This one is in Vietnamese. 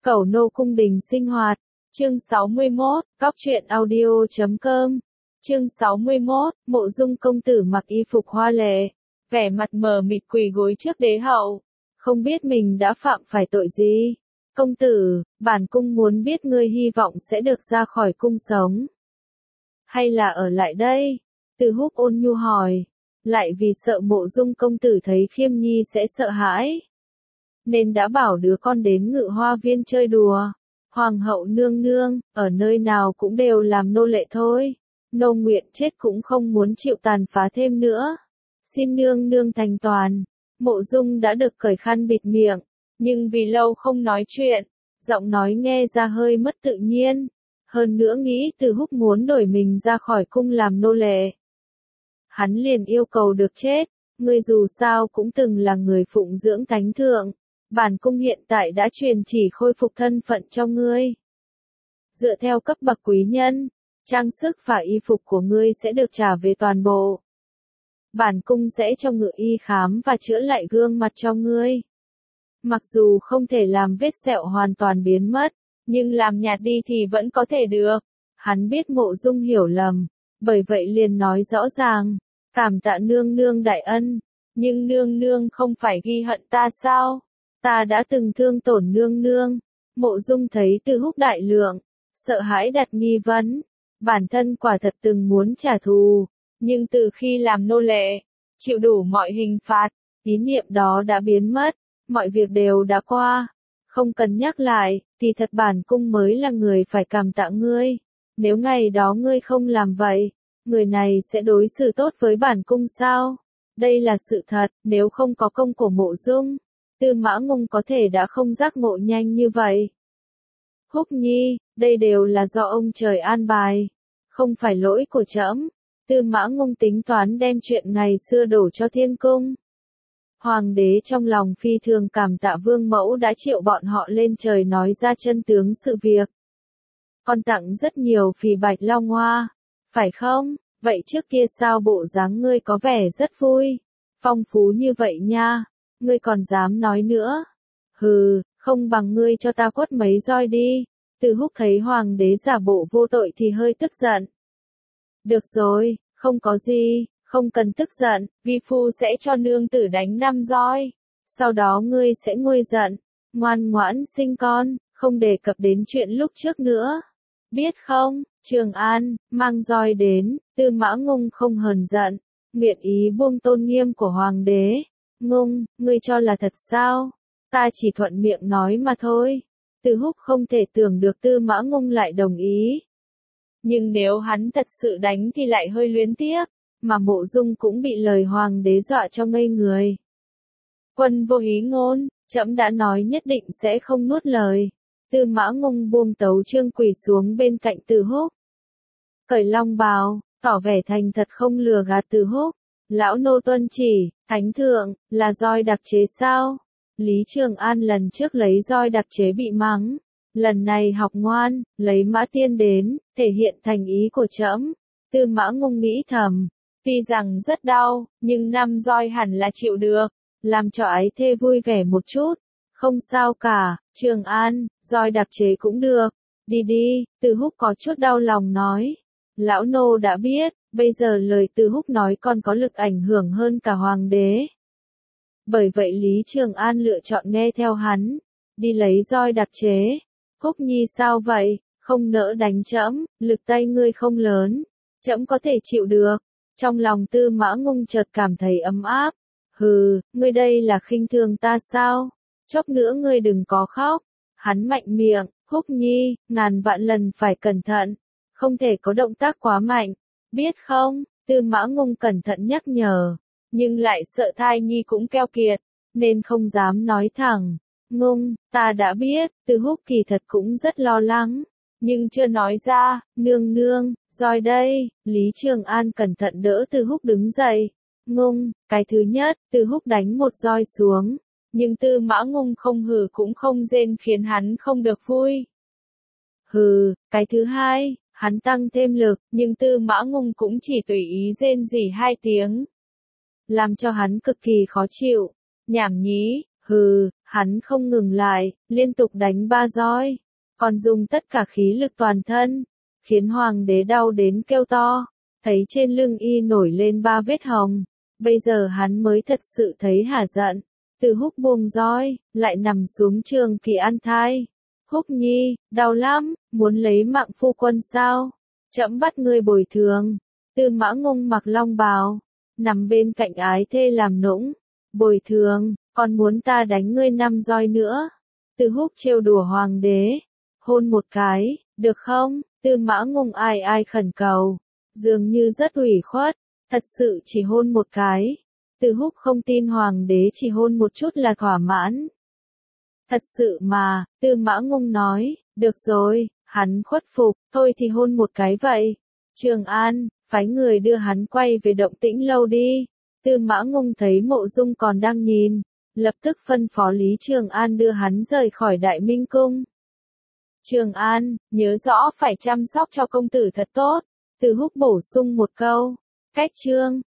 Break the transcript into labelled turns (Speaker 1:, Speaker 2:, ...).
Speaker 1: Cẩu nô cung đình sinh hoạt. Chương 61, Cóc truyện audio.com. Chương 61, Mộ Dung công tử mặc y phục hoa lệ, vẻ mặt mờ mịt quỳ gối trước đế hậu, không biết mình đã phạm phải tội gì. Công tử, bản cung muốn biết ngươi hy vọng sẽ được ra khỏi cung sống, hay là ở lại đây? Từ Húc ôn nhu hỏi, lại vì sợ Mộ Dung công tử thấy Khiêm Nhi sẽ sợ hãi, nên đã bảo đứa con đến Ngự Hoa Viên chơi đùa. Hoàng hậu nương nương, ở nơi nào cũng đều làm nô lệ thôi. Nô nguyện chết cũng không muốn chịu tàn phá thêm nữa. Xin nương nương thành toàn. Mộ Dung đã được cởi khăn bịt miệng, nhưng vì lâu không nói chuyện, giọng nói nghe ra hơi mất tự nhiên. Hơn nữa nghĩ Từ Húc muốn đổi mình ra khỏi cung làm nô lệ, hắn liền yêu cầu được chết. Ngươi dù sao cũng từng là người phụng dưỡng thánh thượng. Bản cung hiện tại đã truyền chỉ khôi phục thân phận cho ngươi. Dựa theo cấp bậc quý nhân, trang sức và y phục của ngươi sẽ được trả về toàn bộ. Bản cung sẽ cho Ngự y khám và chữa lại gương mặt cho ngươi. Mặc dù không thể làm vết sẹo hoàn toàn biến mất, nhưng làm nhạt đi thì vẫn có thể được. Hắn biết Mộ Dung hiểu lầm, bởi vậy liền nói rõ ràng, cảm tạ nương nương đại ân, nhưng nương nương không phải ghi hận ta sao? Ta đã từng thương tổn nương nương. Mộ Dung thấy Từ Húc đại lượng, sợ hãi đặt nghi vấn. Bản thân quả thật từng muốn trả thù, nhưng từ khi làm nô lệ, chịu đủ mọi hình phạt, ý niệm đó đã biến mất, mọi việc đều đã qua. Không cần nhắc lại, thì thật bản cung mới là người phải cảm tạ ngươi. Nếu ngày đó ngươi không làm vậy, người này sẽ đối xử tốt với bản cung sao? Đây là sự thật, nếu không có công của Mộ Dung, Tư Mã Ngung có thể đã không giác ngộ nhanh như vậy. Húc Nhi, đây đều là do ông trời an bài, không phải lỗi của trẫm. Tư Mã Ngung tính toán đem chuyện ngày xưa đổ cho thiên cung. Hoàng đế trong lòng phi thường cảm tạ Vương Mẫu đã triệu bọn họ lên trời nói ra chân tướng sự việc. Còn tặng rất nhiều phì bạch long hoa, phải không? Vậy trước kia sao bộ dáng ngươi có vẻ rất vui, phong phú như vậy nha. Ngươi còn dám nói nữa? Hừ, không bằng ngươi cho ta quất mấy roi đi. Từ Húc thấy hoàng đế giả bộ vô tội thì hơi tức giận. Được rồi, không có gì, không cần tức giận, vi phu sẽ cho nương tử đánh 5 roi. Sau đó ngươi sẽ nguôi giận, ngoan ngoãn sinh con, không đề cập đến chuyện lúc trước nữa. Biết không? Trường An, mang roi đến. Tư Mã Ngung không hờn giận, nguyện ý buông tôn nghiêm của hoàng đế. Ngung, ngươi cho là thật sao? Ta chỉ thuận miệng nói mà thôi. Từ Húc không thể tưởng được Tư Mã Ngung lại đồng ý. Nhưng nếu hắn thật sự đánh thì lại hơi luyến tiếc, mà Mộ Dung cũng bị lời hoàng đế dọa cho ngây người. Quân vô hí ngôn, trẫm đã nói nhất định sẽ không nuốt lời. Tư Mã Ngung buông tấu chương quỳ xuống bên cạnh Từ Húc, cởi long bào, tỏ vẻ thành thật không lừa gạt Từ Húc. Lão nô tuân chỉ. Thánh thượng, là roi đặc chế sao? Lý Trường An lần trước lấy roi đặc chế bị mắng, lần này học ngoan, lấy mã tiên đến, thể hiện thành ý của trẫm. Tư Mã Ngung nghĩ thầm, tuy rằng rất đau, nhưng 5 roi hẳn là chịu được, làm cho ái thê vui vẻ một chút. Không sao cả, Trường An, roi đặc chế cũng được. Đi đi, Từ Húc có chút đau lòng nói. Lão nô đã biết, bây giờ lời Từ Húc nói còn có lực ảnh hưởng hơn cả hoàng đế. Bởi vậy Lý Trường An lựa chọn nghe theo hắn, đi lấy roi đặc chế. Húc Nhi sao vậy, không nỡ đánh trẫm, lực tay ngươi không lớn, trẫm có thể chịu được. Trong lòng Tư Mã Ngung chợt cảm thấy ấm áp. Hừ, ngươi đây là khinh thường ta sao? Chốc nữa ngươi đừng có khóc. Hắn mạnh miệng, Húc Nhi, ngàn vạn lần phải cẩn thận, không thể có động tác quá mạnh, biết không? Tư Mã Ngung cẩn thận nhắc nhở, nhưng lại sợ thai nhi cũng keo kiệt, nên không dám nói thẳng. Ngung, ta đã biết. Từ Húc kỳ thật cũng rất lo lắng, nhưng chưa nói ra. Nương nương, roi đây. Lý Trường An cẩn thận đỡ Từ Húc đứng dậy. Ngung, cái thứ nhất, Từ Húc đánh một roi xuống, nhưng Tư Mã Ngung không hừ cũng không rên khiến hắn không được vui. Hừ, cái thứ hai, hắn tăng thêm lực, nhưng Tư Mã Ngung cũng chỉ tùy ý rên rỉ 2 tiếng, làm cho hắn cực kỳ khó chịu. Nhảm nhí, hừ, Hắn không ngừng lại, liên tục đánh 3 roi, còn dùng tất cả khí lực toàn thân, khiến hoàng đế đau đến kêu to, thấy trên lưng y nổi lên 3 vết hồng. Bây giờ hắn mới thật sự thấy hả giận. Từ Húc buông roi, lại nằm xuống Trường Kỳ An thai. Húc nhi, đau lắm, muốn lấy mạng phu quân sao? Trẫm bắt ngươi bồi thường. Tư Mã Ngung mặc long bào, nằm bên cạnh ái thê làm nũng. Bồi thường, còn muốn ta đánh ngươi 5 roi nữa. Từ Húc trêu đùa hoàng đế. Hôn một cái, được không? Tư Mã Ngung ai ai khẩn cầu. Dường như rất ủy khuất, thật sự chỉ hôn một cái. Từ Húc không tin hoàng đế chỉ hôn một chút là thỏa mãn. Thật sự mà, Tư Mã Ngung nói, được rồi, hắn khuất phục, thôi thì hôn một cái vậy. Trường An, phái người đưa hắn quay về Động Tĩnh lâu đi. Tư Mã Ngung thấy Mộ Dung còn đang nhìn, lập tức phân phó Lý Trường An đưa hắn rời khỏi Đại Minh Cung. Trường An, nhớ rõ phải chăm sóc cho công tử thật tốt. Từ Húc bổ sung một câu. Cách chương